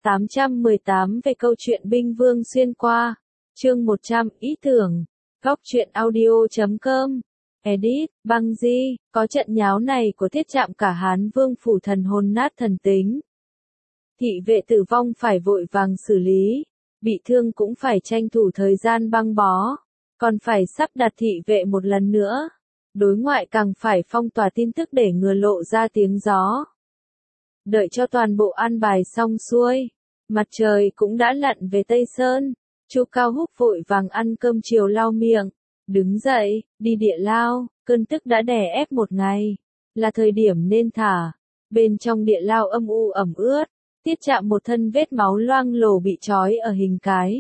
818 về câu chuyện binh vương xuyên qua. Chương 100 ý tưởng. Góc truyện audio.com. Edit, băng di, có trận nháo này của Thiết Trạm cả Hán Vương phủ thần hồn nát thần tính. Thị vệ tử vong phải vội vàng xử lý, bị thương cũng phải tranh thủ thời gian băng bó, còn phải sắp đặt thị vệ một lần nữa. Đối ngoại càng phải phong tỏa tin tức để ngừa lộ ra tiếng gió. Đợi cho toàn bộ an bài xong xuôi, mặt trời cũng đã lặn về Tây Sơn. Chu Cao Húc vội vàng ăn cơm chiều lau miệng, đứng dậy, đi địa lao, cơn tức đã đè ép một ngày, là thời điểm nên thả. Bên trong địa lao âm u ẩm ướt, Tiết Trạm một thân vết máu loang lổ bị trói ở hình cái.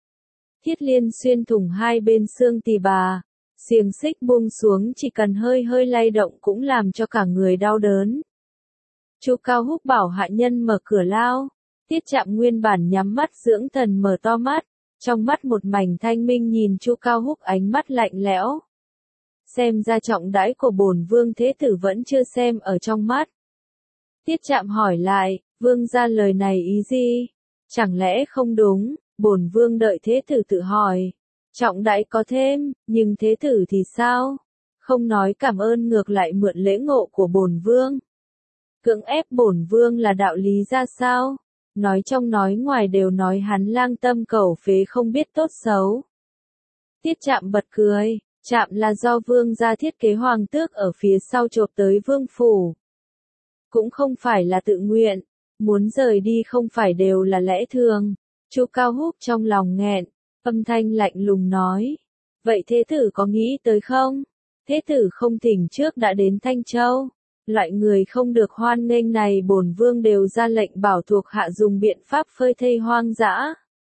Thiết liên xuyên thủng hai bên xương tỳ bà, xiềng xích buông xuống chỉ cần hơi hơi lay động cũng làm cho cả người đau đớn. Chu Cao Húc bảo hạ nhân mở cửa lao, Tiết Trạm nguyên bản nhắm mắt dưỡng thần mở to mắt, trong mắt một mảnh thanh minh nhìn Chu Cao Húc ánh mắt lạnh lẽo. Xem ra trọng đãi của bổn vương thế tử vẫn chưa xem ở trong mắt. Tiết Trạm hỏi lại, vương gia lời này ý gì? Chẳng lẽ không đúng? Bổn vương đợi thế tử tự hỏi. Trọng đãi có thêm, nhưng thế tử thì sao? Không nói cảm ơn ngược lại mượn lễ ngộ của bổn vương. Cưỡng ép bổn vương là đạo lý ra sao? Nói trong nói ngoài đều nói hắn lang tâm cầu phế không biết tốt xấu. Tiết Trạm bật cười, Trạm là do vương gia thiết kế hoàng tước ở phía sau chộp tới vương phủ. Cũng không phải là tự nguyện, muốn rời đi không phải đều là lẽ thường. Chu Cao Húc trong lòng nghẹn, âm thanh lạnh lùng nói. Vậy thế tử có nghĩ tới không? Thế tử không thỉnh trước đã đến Thanh Châu. Loại người không được hoan nghênh này bổn vương đều ra lệnh bảo thuộc hạ dùng biện pháp phơi thây hoang dã.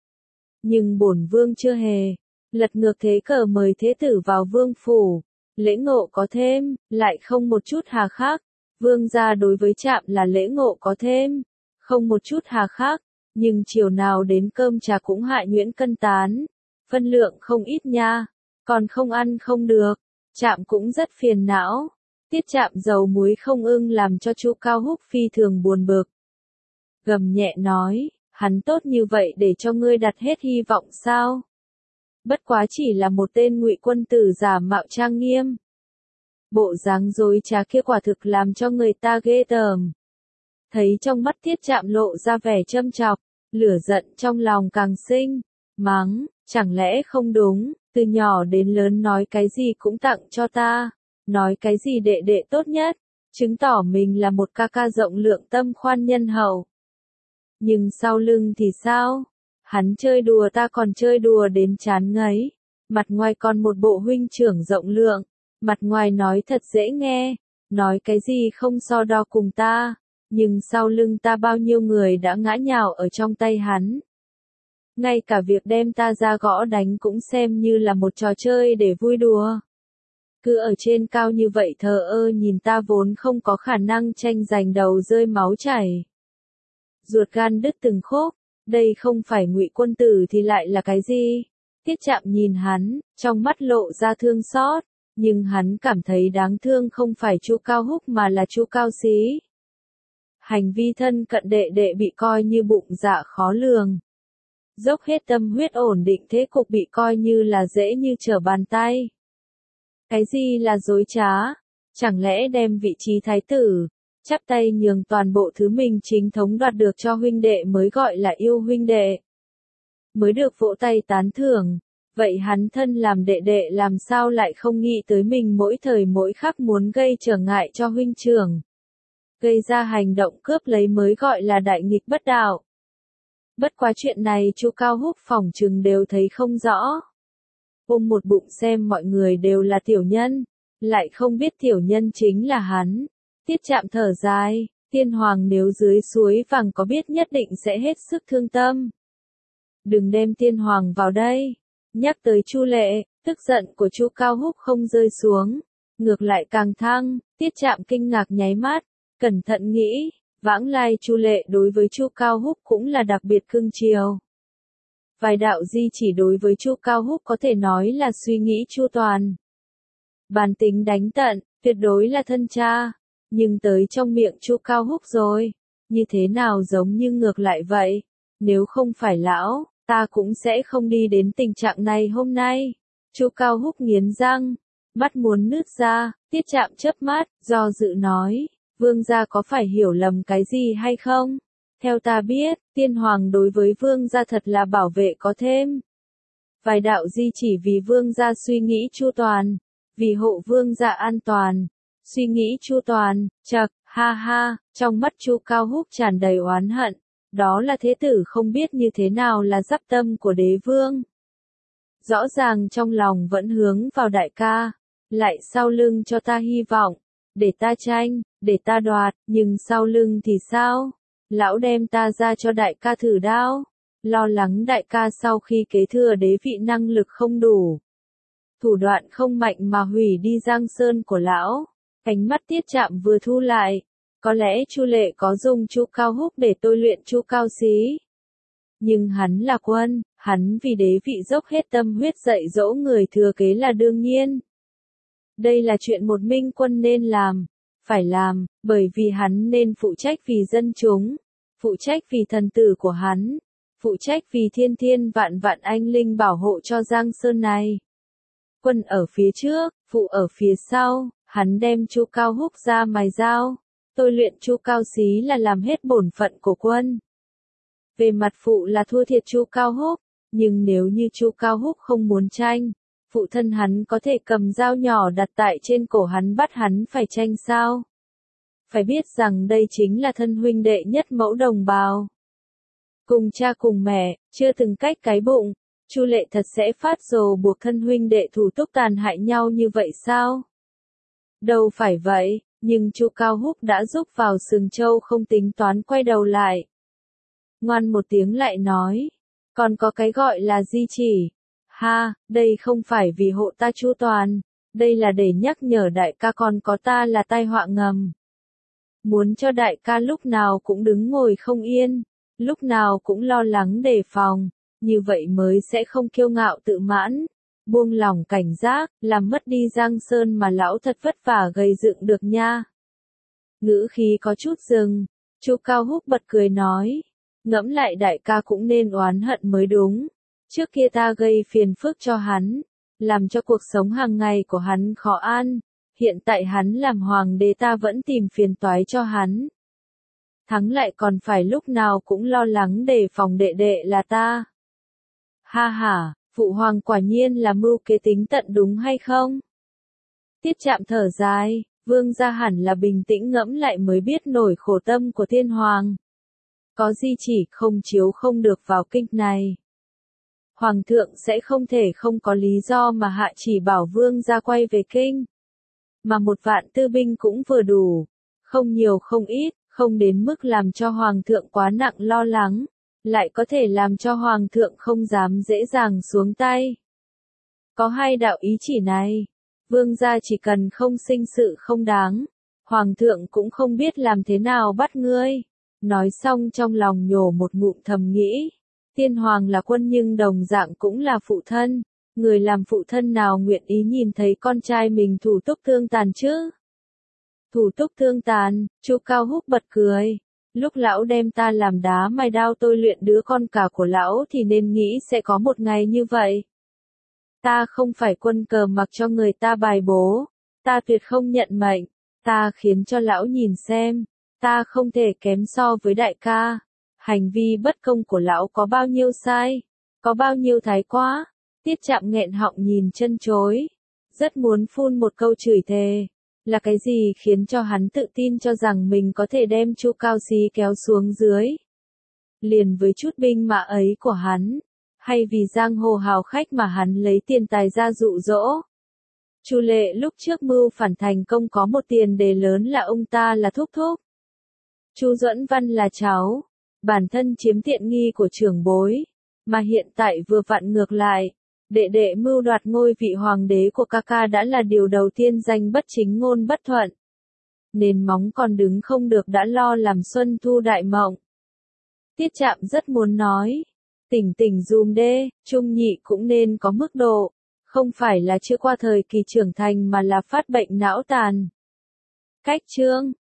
Nhưng bổn vương chưa hề lật ngược thế cờ mời thế tử vào vương phủ, lễ ngộ có thêm, lại không một chút hà khắc. Vương gia đối với Trạm là lễ ngộ có thêm, không một chút hà khắc, nhưng chiều nào đến cơm trà cũng hạ nhuyễn cân tán, phân lượng không ít nha, còn không ăn không được. Trạm cũng rất phiền não. Tiết Trạm dầu muối không ưng làm cho Chu Cao Húc phi thường buồn bực. Gầm nhẹ nói, hắn tốt như vậy để cho ngươi đặt hết hy vọng sao? Bất quá chỉ là một tên ngụy quân tử giả mạo trang nghiêm. Bộ dáng dối trá kia quả thực làm cho người ta ghê tởm. Thấy trong mắt Tiết Trạm lộ ra vẻ châm chọc, lửa giận trong lòng càng sinh, mắng, chẳng lẽ không đúng, từ nhỏ đến lớn nói cái gì cũng tặng cho ta. Nói cái gì đệ đệ tốt nhất, chứng tỏ mình là một ca ca rộng lượng tâm khoan nhân hậu. Nhưng sau lưng thì sao? Hắn chơi đùa ta còn chơi đùa đến chán ngấy. Mặt ngoài còn một bộ huynh trưởng rộng lượng, mặt ngoài nói thật dễ nghe, nói cái gì không so đo cùng ta, nhưng sau lưng ta bao nhiêu người đã ngã nhào ở trong tay hắn. Ngay cả việc đem ta ra gõ đánh cũng xem như là một trò chơi để vui đùa. Cứ ở trên cao như vậy thờ ơ nhìn ta vốn không có khả năng tranh giành đầu rơi máu chảy. Ruột gan đứt từng khúc, đây không phải ngụy quân tử thì lại là cái gì? Tiết Trạm nhìn hắn, trong mắt lộ ra thương xót, nhưng hắn cảm thấy đáng thương không phải Chu Cao Húc mà là Chu Cao Xí. Hành vi thân cận đệ đệ bị coi như bụng dạ khó lường. Dốc hết tâm huyết ổn định thế cục bị coi như là dễ như trở bàn tay. Cái gì là dối trá? Chẳng lẽ đem vị trí thái tử, chắp tay nhường toàn bộ thứ mình chính thống đoạt được cho huynh đệ mới gọi là yêu huynh đệ? Mới được vỗ tay tán thưởng, vậy hắn thân làm đệ đệ làm sao lại không nghĩ tới mình mỗi thời mỗi khắc muốn gây trở ngại cho huynh trưởng? Gây ra hành động cướp lấy mới gọi là đại nghịch bất đạo. Bất quá chuyện này Chu Cao Húc phỏng chừng đều thấy không rõ. Ôm một bụng xem mọi người đều là tiểu nhân, lại không biết tiểu nhân chính là hắn. Tiết Trạm thở dài, tiên hoàng nếu dưới suối vàng có biết nhất định sẽ hết sức thương tâm. Đừng đem tiên hoàng vào đây. Nhắc tới Chu Lệ, tức giận của Chu Cao Húc không rơi xuống, ngược lại càng thăng. Tiết Trạm kinh ngạc nháy mắt, cẩn thận nghĩ, vãng lai Chu Lệ đối với Chu Cao Húc cũng là đặc biệt cưng chiều. Vài đạo di chỉ đối với Chu Cao Húc có thể nói là suy nghĩ chu toàn. Bản tính đánh tận, tuyệt đối là thân cha, nhưng tới trong miệng Chu Cao Húc rồi, như thế nào giống như ngược lại vậy, nếu không phải lão, ta cũng sẽ không đi đến tình trạng này hôm nay. Chu Cao Húc nghiến răng, mắt muốn nứt ra, Tiết Trạm chớp mắt, do dự nói, vương gia có phải hiểu lầm cái gì hay không? Theo ta biết, tiên hoàng đối với vương gia thật là bảo vệ có thêm vài đạo di chỉ vì vương gia suy nghĩ chu toàn, vì hộ vương gia an toàn, suy nghĩ chu toàn, chậc, ha ha, trong mắt Chu Cao Húc tràn đầy oán hận, đó là thế tử không biết như thế nào là giáp tâm của đế vương. Rõ ràng trong lòng vẫn hướng vào đại ca, lại sau lưng cho ta hy vọng, để ta tranh, để ta đoạt, nhưng sau lưng thì sao? Lão đem ta ra cho đại ca thử đao, lo lắng đại ca sau khi kế thừa đế vị năng lực không đủ, thủ đoạn không mạnh mà hủy đi Giang Sơn của lão. Ánh mắt Tiết Trạm vừa thu lại, có lẽ Chu Lệ có dùng Chu Cao Húc để tôi luyện Chu Cao Xí. Nhưng hắn là quân, hắn vì đế vị dốc hết tâm huyết dạy dỗ người thừa kế là đương nhiên. Đây là chuyện một minh quân nên làm, phải làm, bởi vì hắn nên phụ trách vì dân chúng, phụ trách vì thần tử của hắn, phụ trách vì thiên thiên vạn vạn anh linh bảo hộ cho Giang Sơn này. Quân ở phía trước, phụ ở phía sau, hắn đem Chu Cao Húc ra mài dao, tôi luyện Chu Cao Xí là làm hết bổn phận của quân. Về mặt phụ là thua thiệt Chu Cao Húc, nhưng nếu như Chu Cao Húc không muốn tranh, phụ thân hắn có thể cầm dao nhỏ đặt tại trên cổ hắn bắt hắn phải tranh sao? Phải biết rằng đây chính là thân huynh đệ nhất mẫu đồng bào. Cùng cha cùng mẹ, chưa từng cách cái bụng, Chu Lệ thật sẽ phát rồ buộc thân huynh đệ thủ túc tàn hại nhau như vậy sao? Đâu phải vậy, nhưng Chu Cao Húc đã giúp vào sừng trâu không tính toán quay đầu lại. Ngoan một tiếng lại nói, còn có cái gọi là di chỉ. Ha, đây không phải vì hộ ta chu toàn, đây là để nhắc nhở đại ca còn có ta là tai họa ngầm. Muốn cho đại ca lúc nào cũng đứng ngồi không yên, lúc nào cũng lo lắng đề phòng, như vậy mới sẽ không kiêu ngạo tự mãn, buông lỏng cảnh giác, làm mất đi Giang Sơn mà lão thật vất vả gây dựng được nha. Ngữ khí có chút dừng, Chu Cao Húc bật cười nói, ngẫm lại đại ca cũng nên oán hận mới đúng. Trước kia ta gây phiền phức cho hắn, làm cho cuộc sống hàng ngày của hắn khó an, hiện tại hắn làm hoàng đế ta vẫn tìm phiền toái cho hắn. Thắng lại còn phải lúc nào cũng lo lắng đề phòng đệ đệ là ta. Ha ha, phụ hoàng quả nhiên là mưu kế tính tận đúng hay không? Tiết Trạm thở dài, vương gia hẳn là bình tĩnh ngẫm lại mới biết nổi khổ tâm của thiên hoàng. Có di chỉ không chiếu không được vào kinh này. Hoàng thượng sẽ không thể không có lý do mà hạ chỉ bảo vương gia quay về kinh. Mà 1.000 tư binh cũng vừa đủ, không nhiều không ít, không đến mức làm cho hoàng thượng quá nặng lo lắng, lại có thể làm cho hoàng thượng không dám dễ dàng xuống tay. Có hai đạo ý chỉ này, vương gia chỉ cần không sinh sự không đáng, hoàng thượng cũng không biết làm thế nào bắt ngươi. Nói xong trong lòng nhổ một ngụm thầm nghĩ. Tiên hoàng là quân nhưng đồng dạng cũng là phụ thân, người làm phụ thân nào nguyện ý nhìn thấy con trai mình thủ túc thương tàn chứ? Thủ túc thương tàn, Chu Cao Húc bật cười, lúc lão đem ta làm đá mài đao tôi luyện đứa con cả của lão thì nên nghĩ sẽ có một ngày như vậy. Ta không phải quân cờ mặc cho người ta bài bố, ta tuyệt không nhận mệnh, ta khiến cho lão nhìn xem, ta không thể kém so với đại ca. Hành vi bất công của lão có bao nhiêu sai, có bao nhiêu thái quá. Tiết Trạm nghẹn họng nhìn chân chối, rất muốn phun một câu chửi thề. Là cái gì khiến cho hắn tự tin cho rằng mình có thể đem Chu Cao Xí kéo xuống dưới? Liền với chút binh mã ấy của hắn, hay vì giang hồ hào khách mà hắn lấy tiền tài ra dụ dỗ? Chu Lệ lúc trước mưu phản thành công có một tiền đề lớn là ông ta là thúc thúc. Chu Duẫn Văn là cháu, bản thân chiếm tiện nghi của trưởng bối, mà hiện tại vừa vặn ngược lại, đệ đệ mưu đoạt ngôi vị hoàng đế của ca ca đã là điều đầu tiên danh bất chính ngôn bất thuận. Nền móng còn đứng không được đã lo làm xuân thu đại mộng. Tiết Trạm rất muốn nói, tỉnh tỉnh dùm đê, trung nhị cũng nên có mức độ, không phải là chưa qua thời kỳ trưởng thành mà là phát bệnh não tàn. Cách chương